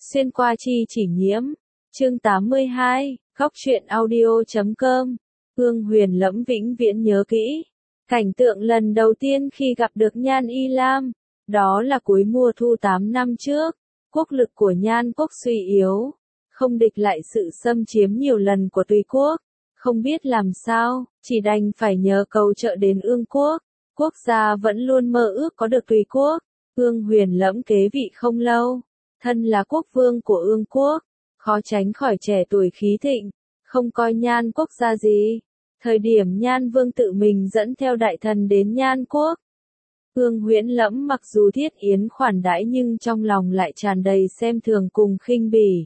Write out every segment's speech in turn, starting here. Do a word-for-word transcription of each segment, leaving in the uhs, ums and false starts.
Xuyên qua chi chỉ nhiễm. Chương tám mươi hai, Góc truyện audio chấm com. Ương Huyền Lẫm vĩnh viễn nhớ kỹ. Cảnh tượng lần đầu tiên khi gặp được Nhan Y Lam, đó là cuối mùa thu tám năm trước. Quốc lực của Nhan quốc suy yếu, không địch lại sự xâm chiếm nhiều lần của Tùy quốc. Không biết làm sao, chỉ đành phải nhờ cầu trợ đến Ương quốc. Quốc gia vẫn luôn mơ ước có được Tùy quốc. Ương Huyền Lẫm kế vị không lâu, thân là quốc vương của Ương quốc, khó tránh khỏi trẻ tuổi khí thịnh, không coi Nhan quốc ra gì. Thời điểm Nhan vương tự mình dẫn theo đại thần đến Nhan quốc, Ương Huyền Lẫm mặc dù thiết yến khoản đãi nhưng trong lòng lại tràn đầy xem thường cùng khinh bỉ.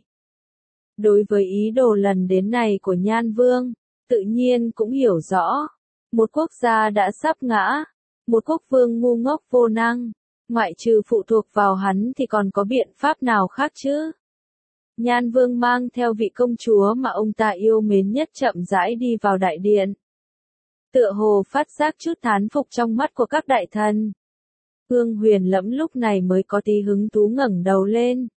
Đối với ý đồ lần đến này của Nhan vương, tự nhiên cũng hiểu rõ, một quốc gia đã sắp ngã, một quốc vương ngu ngốc vô năng, ngoại trừ phụ thuộc vào hắn thì còn có biện pháp nào khác chứ? Nhan vương mang theo vị công chúa mà ông ta yêu mến nhất chậm rãi đi vào đại điện. Tựa hồ phát giác chút thán phục trong mắt của các đại thần. Ương Huyền Lẫm lúc này mới có tí hứng thú ngẩng đầu lên.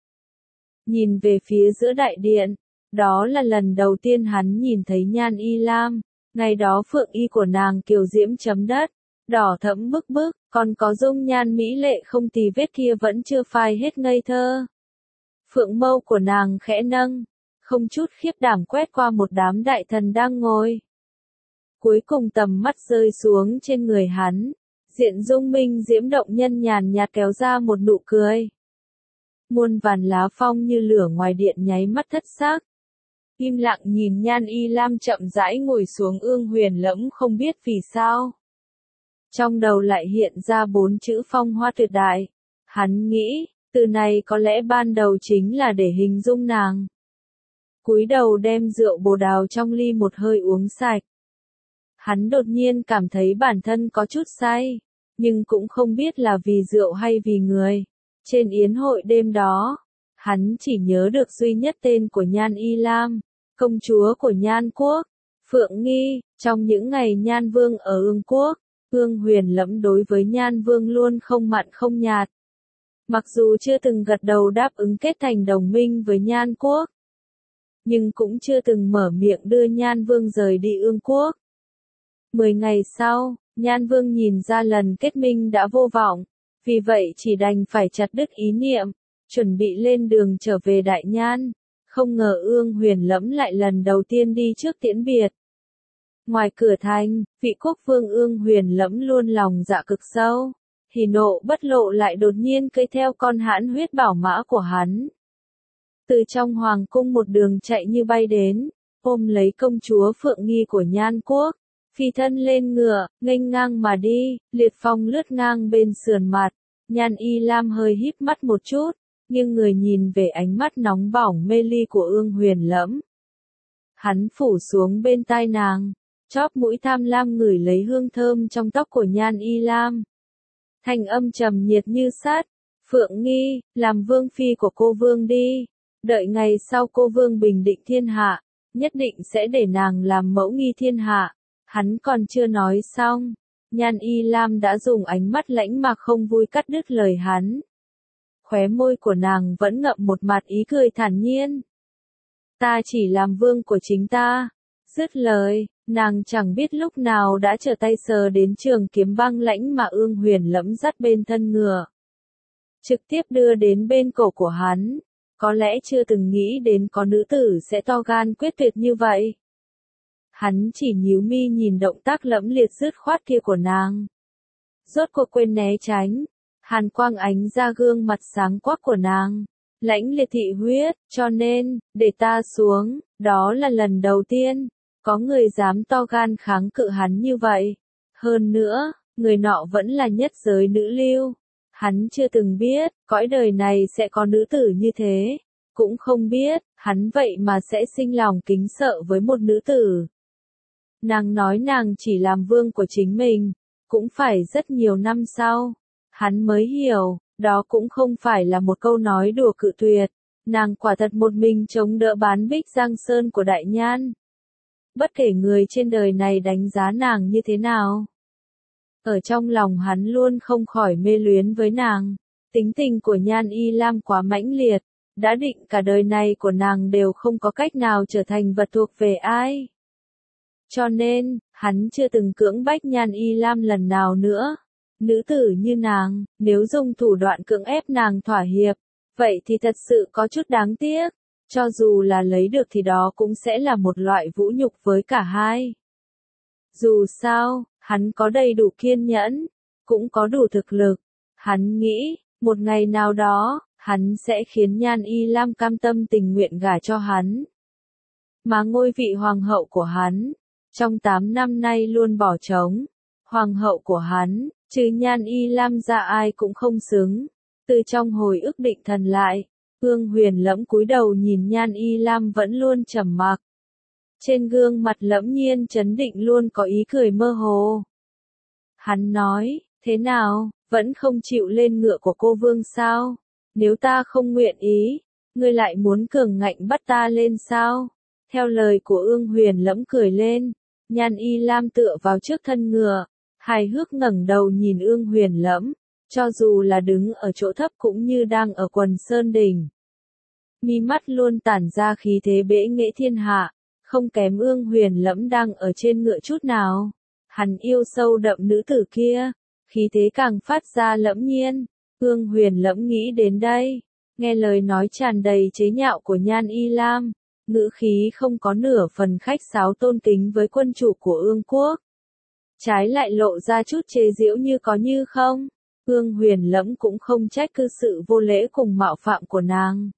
Nhìn về phía giữa đại điện, đó là lần đầu tiên hắn nhìn thấy Nhan Y Lam, ngày đó phượng y của nàng kiều diễm chấm đất, đỏ thẫm bức bức, còn có dung nhan mỹ lệ không tì vết kia vẫn chưa phai hết ngây thơ. Phượng mâu của nàng khẽ nâng, không chút khiếp đảm quét qua một đám đại thần đang ngồi. Cuối cùng tầm mắt rơi xuống trên người hắn, diện dung minh diễm động nhân nhàn nhạt kéo ra một nụ cười. Muôn vàn lá phong như lửa ngoài điện nháy mắt thất xác. Im lặng nhìn Nhan Y Lam chậm rãi ngồi xuống. Ương Huyền Lẫm không biết vì sao, trong đầu lại hiện ra bốn chữ phong hoa tuyệt đại. Hắn nghĩ, từ này có lẽ ban đầu chính là để hình dung nàng. Cúi đầu đem rượu bồ đào trong ly một hơi uống sạch. Hắn đột nhiên cảm thấy bản thân có chút say, nhưng cũng không biết là vì rượu hay vì người. Trên yến hội đêm đó, hắn chỉ nhớ được duy nhất tên của Nhan Y Lam, công chúa của Nhan quốc, Phượng Nghi. Trong những ngày Nhan vương ở Ương quốc, Ương Huyền Lẫm đối với Nhan vương luôn không mặn không nhạt. Mặc dù chưa từng gật đầu đáp ứng kết thành đồng minh với Nhan quốc, nhưng cũng chưa từng mở miệng đưa Nhan vương rời đi Ương quốc. Mười ngày sau, Nhan vương nhìn ra lần kết minh đã vô vọng, vì vậy chỉ đành phải chặt đứt ý niệm, chuẩn bị lên đường trở về Đại Nhan. Không ngờ Ương Huyền Lẫm lại lần đầu tiên đi trước tiễn biệt. Ngoài cửa thành, vị quốc vương Ương Huyền Lẫm luôn lòng dạ cực sâu, hỉ nộ bất lộ lại đột nhiên cưỡi theo con hãn huyết bảo mã của hắn. Từ trong hoàng cung một đường chạy như bay đến, ôm lấy công chúa Phượng Nghi của Nhan quốc, phi thân lên ngựa, nghênh ngang mà đi. Liệt phong lướt ngang bên sườn mặt, Nhan Y Lam hơi híp mắt một chút, nhưng người nhìn về ánh mắt nóng bỏng mê ly của Ương Huyền Lẫm. Hắn phủ xuống bên tai nàng, chóp mũi tham lam ngửi lấy hương thơm trong tóc của Nhan Y Lam. Thanh âm trầm nhiệt như sắt, Phượng Nghi, làm vương phi của cô vương đi. Đợi ngày sau cô vương bình định thiên hạ, nhất định sẽ để nàng làm mẫu nghi thiên hạ. Hắn còn chưa nói xong, Nhan Y Lam đã dùng ánh mắt lãnh mà không vui cắt đứt lời hắn. Khóe môi của nàng vẫn ngậm một mặt ý cười thản nhiên. Ta chỉ làm vương của chính ta. Dứt lời, nàng chẳng biết lúc nào đã trở tay sờ đến trường kiếm băng lãnh mà Ương Huyền Lẫm dắt bên thân ngựa, trực tiếp đưa đến bên cổ của hắn. Có lẽ chưa từng nghĩ đến có nữ tử sẽ to gan quyết tuyệt như vậy. Hắn chỉ nhíu mi nhìn động tác lẫm liệt dứt khoát kia của nàng. Rốt cuộc quên né tránh, hàn quang ánh ra gương mặt sáng quắc của nàng. Lãnh liệt thị huyết, cho nên, để ta xuống. Đó là lần đầu tiên có người dám to gan kháng cự hắn như vậy. Hơn nữa, người nọ vẫn là nhất giới nữ lưu. Hắn chưa từng biết, cõi đời này sẽ có nữ tử như thế. Cũng không biết, hắn vậy mà sẽ sinh lòng kính sợ với một nữ tử. Nàng nói nàng chỉ làm vương của chính mình, cũng phải rất nhiều năm sau. Hắn mới hiểu, đó cũng không phải là một câu nói đùa cự tuyệt. Nàng quả thật một mình chống đỡ bán bích giang sơn của Đại Nhan. Bất kể người trên đời này đánh giá nàng như thế nào, ở trong lòng hắn luôn không khỏi mê luyến với nàng. Tính tình của Nhan Y Lam quá mãnh liệt, đã định cả đời này của nàng đều không có cách nào trở thành vật thuộc về ai. Cho nên, hắn chưa từng cưỡng bách Nhan Y Lam lần nào nữa. Nữ tử như nàng, nếu dùng thủ đoạn cưỡng ép nàng thỏa hiệp, vậy thì thật sự có chút đáng tiếc. Cho dù là lấy được thì đó cũng sẽ là một loại vũ nhục với cả hai. Dù sao, hắn có đầy đủ kiên nhẫn, cũng có đủ thực lực. Hắn nghĩ, một ngày nào đó, hắn sẽ khiến Nhan Y Lam cam tâm tình nguyện gả cho hắn. Mà ngôi vị hoàng hậu của hắn, trong tám năm nay luôn bỏ trống. Hoàng hậu của hắn, trừ Nhan Y Lam ra ai cũng không xứng. Từ trong hồi ức định thần lại, Ương Huyền Lẫm cúi đầu nhìn Nhan Y Lam vẫn luôn trầm mặc. Trên gương mặt Lẫm Nhiên trấn định luôn có ý cười mơ hồ. Hắn nói, thế nào, vẫn không chịu lên ngựa của cô vương sao? Nếu ta không nguyện ý, ngươi lại muốn cường ngạnh bắt ta lên sao? Theo lời của Ương Huyền Lẫm cười lên, Nhan Y Lam tựa vào trước thân ngựa, hài hước ngẩng đầu nhìn Ương Huyền Lẫm, cho dù là đứng ở chỗ thấp cũng như đang ở quần sơn đỉnh. Mi mắt luôn tản ra khí thế bệ nghệ thiên hạ, không kém Ương Huyền Lẫm đang ở trên ngựa chút nào. Hắn yêu sâu đậm nữ tử kia, khí thế càng phát ra Lẫm Nhiên. Ương Huyền Lẫm nghĩ đến đây, nghe lời nói tràn đầy chế nhạo của Nhan Y Lam, ngữ khí không có nửa phần khách sáo tôn kính với quân chủ của Ương quốc. Trái lại lộ ra chút chế giễu như có như không. Ương Huyền Lẫm cũng không trách cứ sự vô lễ cùng mạo phạm của nàng,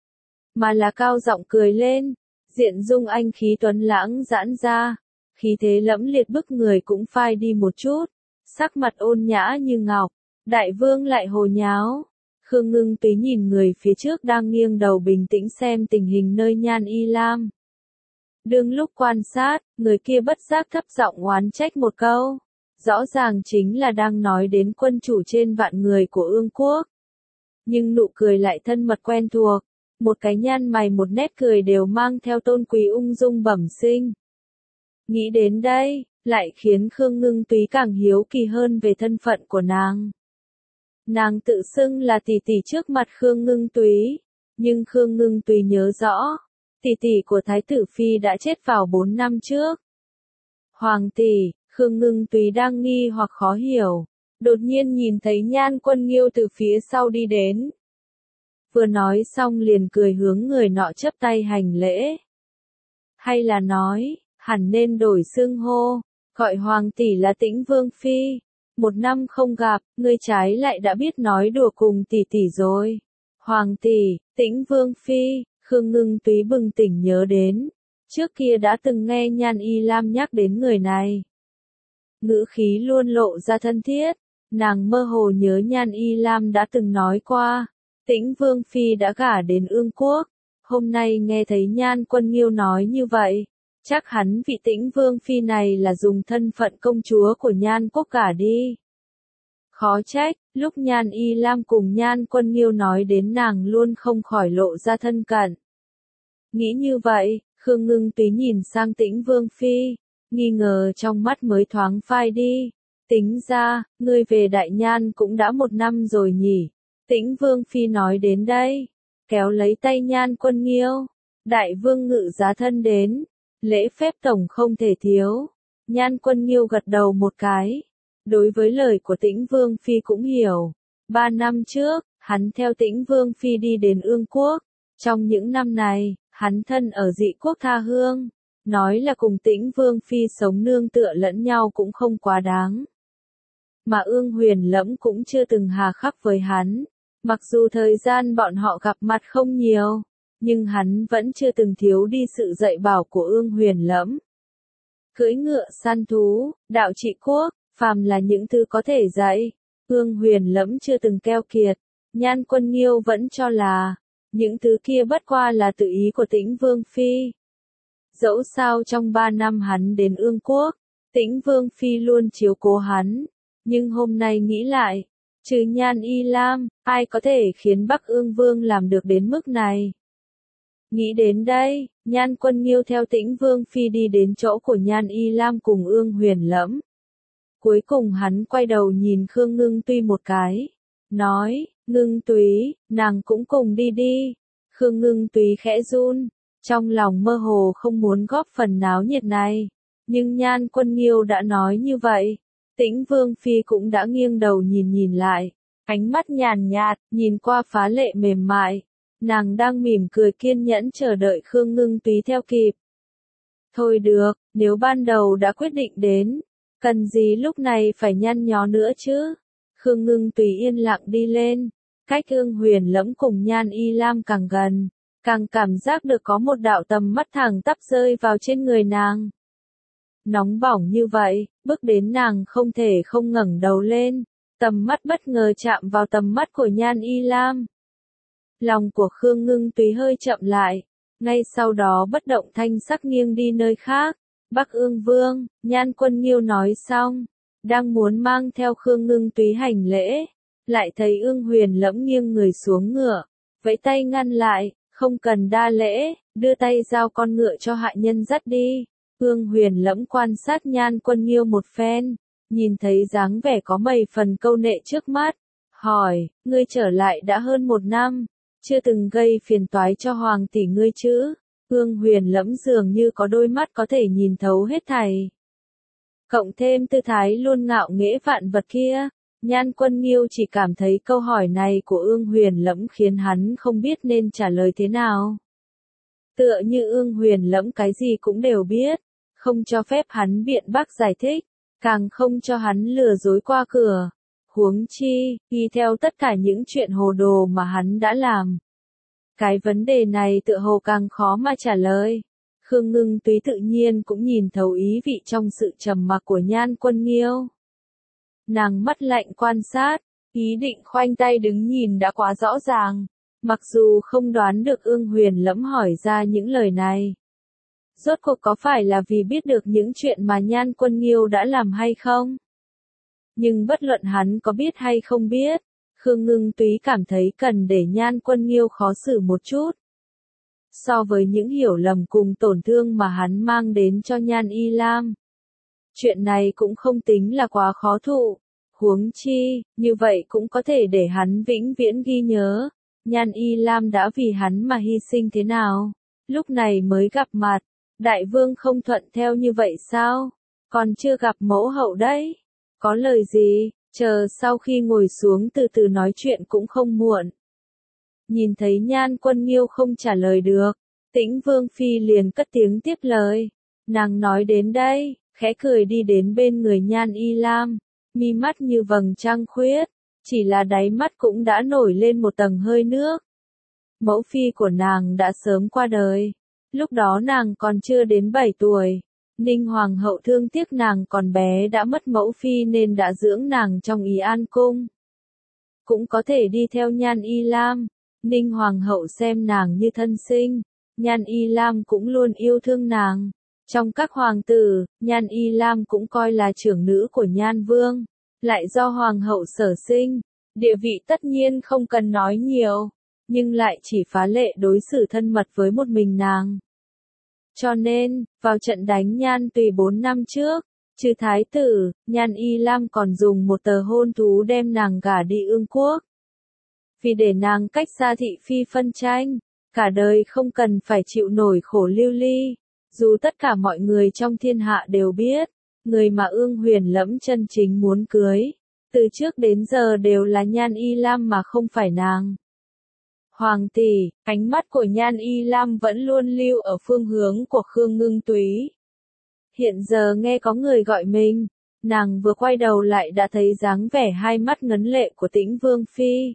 mà là cao giọng cười lên, diện dung anh khí tuấn lãng giãn ra, khí thế lẫm liệt bức người cũng phai đi một chút, sắc mặt ôn nhã như ngọc. Đại vương lại hồ nháo. Khương Ngưng Túy nhìn người phía trước đang nghiêng đầu bình tĩnh xem tình hình nơi Nhan Y Lam. Đương lúc quan sát, người kia bất giác thấp giọng oán trách một câu. Rõ ràng chính là đang nói đến quân chủ trên vạn người của Ương quốc. Nhưng nụ cười lại thân mật quen thuộc. Một cái nhăn mày một nét cười đều mang theo tôn quý ung dung bẩm sinh. Nghĩ đến đây, lại khiến Khương Ngưng Túy càng hiếu kỳ hơn về thân phận của nàng. Nàng tự xưng là tỷ tỷ trước mặt Khương Ngưng Túy, nhưng Khương Ngưng Túy nhớ rõ, tỷ tỷ của Thái tử Phi đã chết vào bốn năm trước. Hoàng tỷ, Khương Ngưng Túy đang nghi hoặc khó hiểu, đột nhiên nhìn thấy Nhan Quân Nghiêu từ phía sau đi đến. Vừa nói xong liền cười hướng người nọ chắp tay hành lễ. Hay là nói, hẳn nên đổi xưng hô, gọi Hoàng tỷ là Tĩnh Vương Phi. Một năm không gặp, ngươi trái lại đã biết nói đùa cùng tỷ tỷ rồi. Hoàng tỷ, Tĩnh Vương Phi, Khương Ngưng Túy bừng tỉnh nhớ đến. Trước kia đã từng nghe Nhan Y Lam nhắc đến người này. Ngữ khí luôn lộ ra thân thiết, nàng mơ hồ nhớ Nhan Y Lam đã từng nói qua. Tĩnh Vương Phi đã gả đến Ương quốc, hôm nay nghe thấy Nhan Quân Nghiêu nói như vậy. Chắc hắn vị Tĩnh Vương Phi này là dùng thân phận công chúa của Nhan quốc gả đi. Khó trách, lúc Nhan Y Lam cùng Nhan Quân Nghiêu nói đến nàng luôn không khỏi lộ ra thân cận. Nghĩ như vậy, Khương Ngưng Túy nhìn sang Tĩnh Vương Phi, nghi ngờ trong mắt mới thoáng phai đi. Tính ra, ngươi về Đại Nhan cũng đã một năm rồi nhỉ. Tĩnh Vương Phi nói đến đây, kéo lấy tay Nhan Quân Nghiêu. Đại vương ngự giá thân đến. Lễ phép tổng không thể thiếu. Nhan Quân Nghiêu gật đầu một cái. Đối với lời của Tĩnh Vương Phi cũng hiểu. Ba năm trước, hắn theo Tĩnh Vương Phi đi đến Ương quốc. Trong những năm này, hắn thân ở dị quốc tha hương. Nói là cùng Tĩnh Vương Phi sống nương tựa lẫn nhau cũng không quá đáng. Mà Ương Huyền Lẫm cũng chưa từng hà khắc với hắn. Mặc dù thời gian bọn họ gặp mặt không nhiều, nhưng hắn vẫn chưa từng thiếu đi sự dạy bảo của Ương Huyền Lẫm. Cưỡi ngựa săn thú, đạo trị quốc, phàm là những thứ có thể dạy, Ương Huyền Lẫm chưa từng keo kiệt. Nhan Quân Nghiêu vẫn cho là, những thứ kia bất qua là tự ý của Tĩnh Vương Phi. Dẫu sao trong ba năm hắn đến Ương quốc, Tĩnh Vương Phi luôn chiếu cố hắn, nhưng hôm nay nghĩ lại, trừ Nhan Y Lam, ai có thể khiến Bắc Ương Vương làm được đến mức này? Nghĩ đến đây, Nhan Quân Nghiêu theo Tĩnh Vương Phi đi đến chỗ của Nhan Y Lam cùng Ương Huyền Lẫm. Cuối cùng hắn quay đầu nhìn Khương Ngưng Túy một cái, nói, Ngưng Túy, nàng cũng cùng đi đi. Khương Ngưng Túy khẽ run, trong lòng mơ hồ không muốn góp phần náo nhiệt này. Nhưng Nhan Quân Nghiêu đã nói như vậy. Tĩnh Vương Phi cũng đã nghiêng đầu nhìn nhìn lại. Ánh mắt nhàn nhạt, nhìn qua phá lệ mềm mại. Nàng đang mỉm cười kiên nhẫn chờ đợi Khương Ngưng Túy theo kịp. Thôi được, nếu ban đầu đã quyết định đến, cần gì lúc này phải nhăn nhó nữa chứ. Khương Ngưng Túy yên lặng đi lên, cách Ương Huyền Lẫm cùng Nhan Y Lam càng gần, càng cảm giác được có một đạo tầm mắt thẳng tắp rơi vào trên người nàng. Nóng bỏng như vậy, bước đến nàng không thể không ngẩng đầu lên, tầm mắt bất ngờ chạm vào tầm mắt của Nhan Y Lam. Lòng của Khương Ngưng Túy hơi chậm lại, ngay sau đó bất động thanh sắc nghiêng đi nơi khác. Bắc Ương Vương, Nhan Quân Nghiêu nói xong, đang muốn mang theo Khương Ngưng Túy hành lễ, lại thấy Ương Huyền Lẫm nghiêng người xuống ngựa, vẫy tay ngăn lại, không cần đa lễ, đưa tay giao con ngựa cho hạ nhân dắt đi. Ương Huyền Lẫm quan sát Nhan Quân Nghiêu một phen, nhìn thấy dáng vẻ có mấy phần câu nệ trước mắt, hỏi, ngươi trở lại đã hơn một năm, chưa từng gây phiền toái cho hoàng tỷ ngươi chứ? Ương Huyền Lẫm dường như có đôi mắt có thể nhìn thấu hết thảy. Cộng thêm tư thái luôn ngạo nghễ vạn vật kia, Nhan Quân Nghiêu chỉ cảm thấy câu hỏi này của Ương Huyền Lẫm khiến hắn không biết nên trả lời thế nào. Tựa như Ương Huyền Lẫm cái gì cũng đều biết, không cho phép hắn biện bác giải thích, càng không cho hắn lừa dối qua cửa. Huống chi, y theo tất cả những chuyện hồ đồ mà hắn đã làm. Cái vấn đề này tựa hồ càng khó mà trả lời. Khương Ngưng Túy tự nhiên cũng nhìn thấu ý vị trong sự trầm mặc của Nhan Quân Nghiêu. Nàng mắt lạnh quan sát, ý định khoanh tay đứng nhìn đã quá rõ ràng, mặc dù không đoán được Ương Huyền Lẫm hỏi ra những lời này. Rốt cuộc có phải là vì biết được những chuyện mà Nhan Quân Nghiêu đã làm hay không? Nhưng bất luận hắn có biết hay không biết, Khương Ngưng Túy cảm thấy cần để Nhan Quân Nghiêu khó xử một chút. So với những hiểu lầm cùng tổn thương mà hắn mang đến cho Nhan Y Lam, chuyện này cũng không tính là quá khó thụ. Huống chi, như vậy cũng có thể để hắn vĩnh viễn ghi nhớ, Nhan Y Lam đã vì hắn mà hy sinh thế nào. Lúc này mới gặp mặt, đại vương không thuận theo như vậy sao? Còn chưa gặp mẫu hậu đấy. Có lời gì, chờ sau khi ngồi xuống từ từ nói chuyện cũng không muộn. Nhìn thấy Nhan Quân Nghiêu không trả lời được, Tĩnh Vương Phi liền cất tiếng tiếp lời. Nàng nói đến đây, khẽ cười đi đến bên người Nhan Y Lam, mi mắt như vầng trăng khuyết, chỉ là đáy mắt cũng đã nổi lên một tầng hơi nước. Mẫu phi của nàng đã sớm qua đời, lúc đó nàng còn chưa đến bảy tuổi. Ninh Hoàng hậu thương tiếc nàng còn bé đã mất mẫu phi nên đã dưỡng nàng trong Ý An cung. Cũng có thể đi theo Nhan Y Lam, Ninh Hoàng hậu xem nàng như thân sinh, Nhan Y Lam cũng luôn yêu thương nàng. Trong các hoàng tử, Nhan Y Lam cũng coi là trưởng nữ của Nhan Vương, lại do Hoàng hậu sở sinh, địa vị tất nhiên không cần nói nhiều, nhưng lại chỉ phá lệ đối xử thân mật với một mình nàng. Cho nên, vào trận đánh Nhan Tùy bốn năm trước, trừ thái tử, Nhan Y Lam còn dùng một tờ hôn thú đem nàng gả đi Ương quốc. Vì để nàng cách xa thị phi phân tranh, cả đời không cần phải chịu nổi khổ lưu ly. Dù tất cả mọi người trong thiên hạ đều biết, người mà Ương Huyền Lẫm chân chính muốn cưới, từ trước đến giờ đều là Nhan Y Lam mà không phải nàng. Hoàng tỷ, ánh mắt của Nhan Y Lam vẫn luôn lưu ở phương hướng của Khương Ngưng Túy. Hiện giờ nghe có người gọi mình, nàng vừa quay đầu lại đã thấy dáng vẻ hai mắt ngấn lệ của Tĩnh Vương Phi.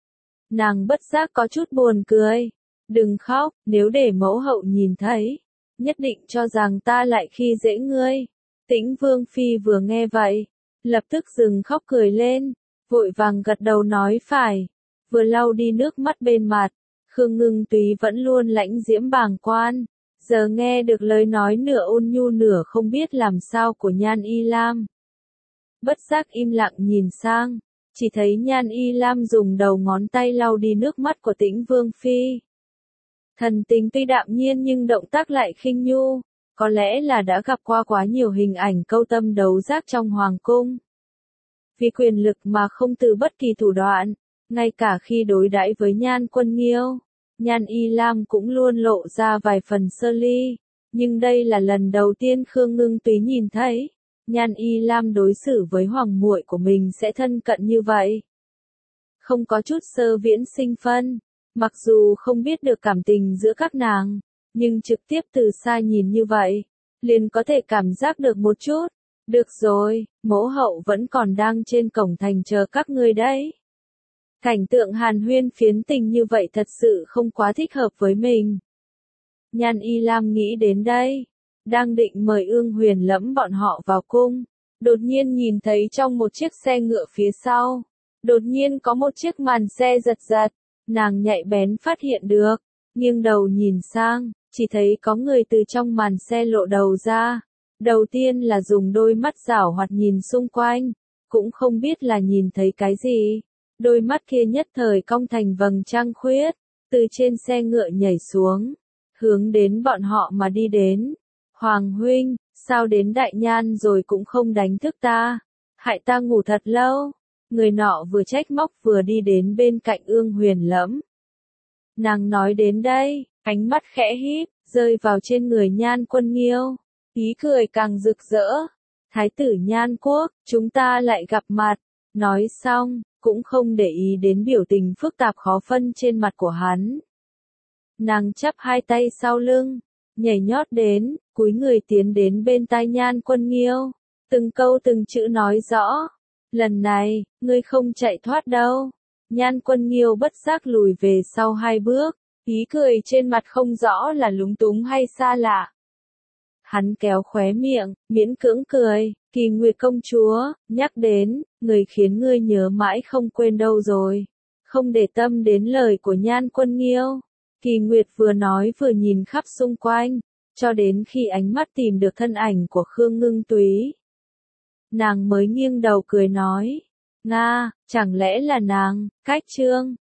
Nàng bất giác có chút buồn cười. Đừng khóc, nếu để mẫu hậu nhìn thấy, nhất định cho rằng ta lại khi dễ ngươi. Tĩnh Vương Phi vừa nghe vậy, lập tức dừng khóc cười lên, vội vàng gật đầu nói phải, vừa lau đi nước mắt bên mặt. Khương Ngưng Túy vẫn luôn lãnh diễm bàng quan, giờ nghe được lời nói nửa ôn nhu nửa không biết làm sao của Nhan Y Lam. Bất giác im lặng nhìn sang, chỉ thấy Nhan Y Lam dùng đầu ngón tay lau đi nước mắt của Tĩnh Vương Phi. Thần tình tuy đạm nhiên nhưng động tác lại khinh nhu, có lẽ là đã gặp qua quá nhiều hình ảnh câu tâm đấu giác trong hoàng cung. Vì quyền lực mà không từ bất kỳ thủ đoạn, ngay cả khi đối đãi với Nhan Quân Nghiêu, Nhan Y Lam cũng luôn lộ ra vài phần sơ ly, nhưng đây là lần đầu tiên Khương Ngưng Túy nhìn thấy, Nhan Y Lam đối xử với hoàng muội của mình sẽ thân cận như vậy. Không có chút sơ viễn sinh phân, mặc dù không biết được cảm tình giữa các nàng, nhưng trực tiếp từ xa nhìn như vậy, liền có thể cảm giác được một chút. Được rồi, mẫu hậu vẫn còn đang trên cổng thành chờ các ngươi đấy. Cảnh tượng hàn huyên phiến tình như vậy thật sự không quá thích hợp với mình. Nhan Y Lam nghĩ đến đây, đang định mời Ương Huyền Lẫm bọn họ vào cung, đột nhiên nhìn thấy trong một chiếc xe ngựa phía sau, đột nhiên có một chiếc màn xe giật giật, nàng nhạy bén phát hiện được, nghiêng đầu nhìn sang, chỉ thấy có người từ trong màn xe lộ đầu ra. Đầu tiên là dùng đôi mắt giảo hoạt nhìn xung quanh, cũng không biết là nhìn thấy cái gì. Đôi mắt kia nhất thời cong thành vầng trăng khuyết, từ trên xe ngựa nhảy xuống, hướng đến bọn họ mà đi đến. Hoàng huynh, sao đến Đại Nhan rồi cũng không đánh thức ta, hại ta ngủ thật lâu. Người nọ vừa trách móc vừa đi đến bên cạnh Ương Huyền Lẫm. Nàng nói đến đây, ánh mắt khẽ híp, rơi vào trên người Nhan Quân Nghiêu. Ý cười càng rực rỡ. Thái tử Nhan Quốc, chúng ta lại gặp mặt. Nói xong, cũng không để ý đến biểu tình phức tạp khó phân trên mặt của hắn. Nàng chắp hai tay sau lưng, nhảy nhót đến, cúi người tiến đến bên tai Nhan Quân Nghiêu. Từng câu từng chữ nói rõ. Lần này, ngươi không chạy thoát đâu. Nhan Quân Nghiêu bất giác lùi về sau hai bước, ý cười trên mặt không rõ là lúng túng hay xa lạ. Hắn kéo khóe miệng, miễn cưỡng cười, Kỳ Nguyệt công chúa, nhắc đến, người khiến ngươi nhớ mãi không quên đâu rồi. Không để tâm đến lời của Nhan Quân Nghiêu. Kỳ Nguyệt vừa nói vừa nhìn khắp xung quanh, cho đến khi ánh mắt tìm được thân ảnh của Khương Ngưng Túy. Nàng mới nghiêng đầu cười nói, Nga, chẳng lẽ là nàng, Cách Trương,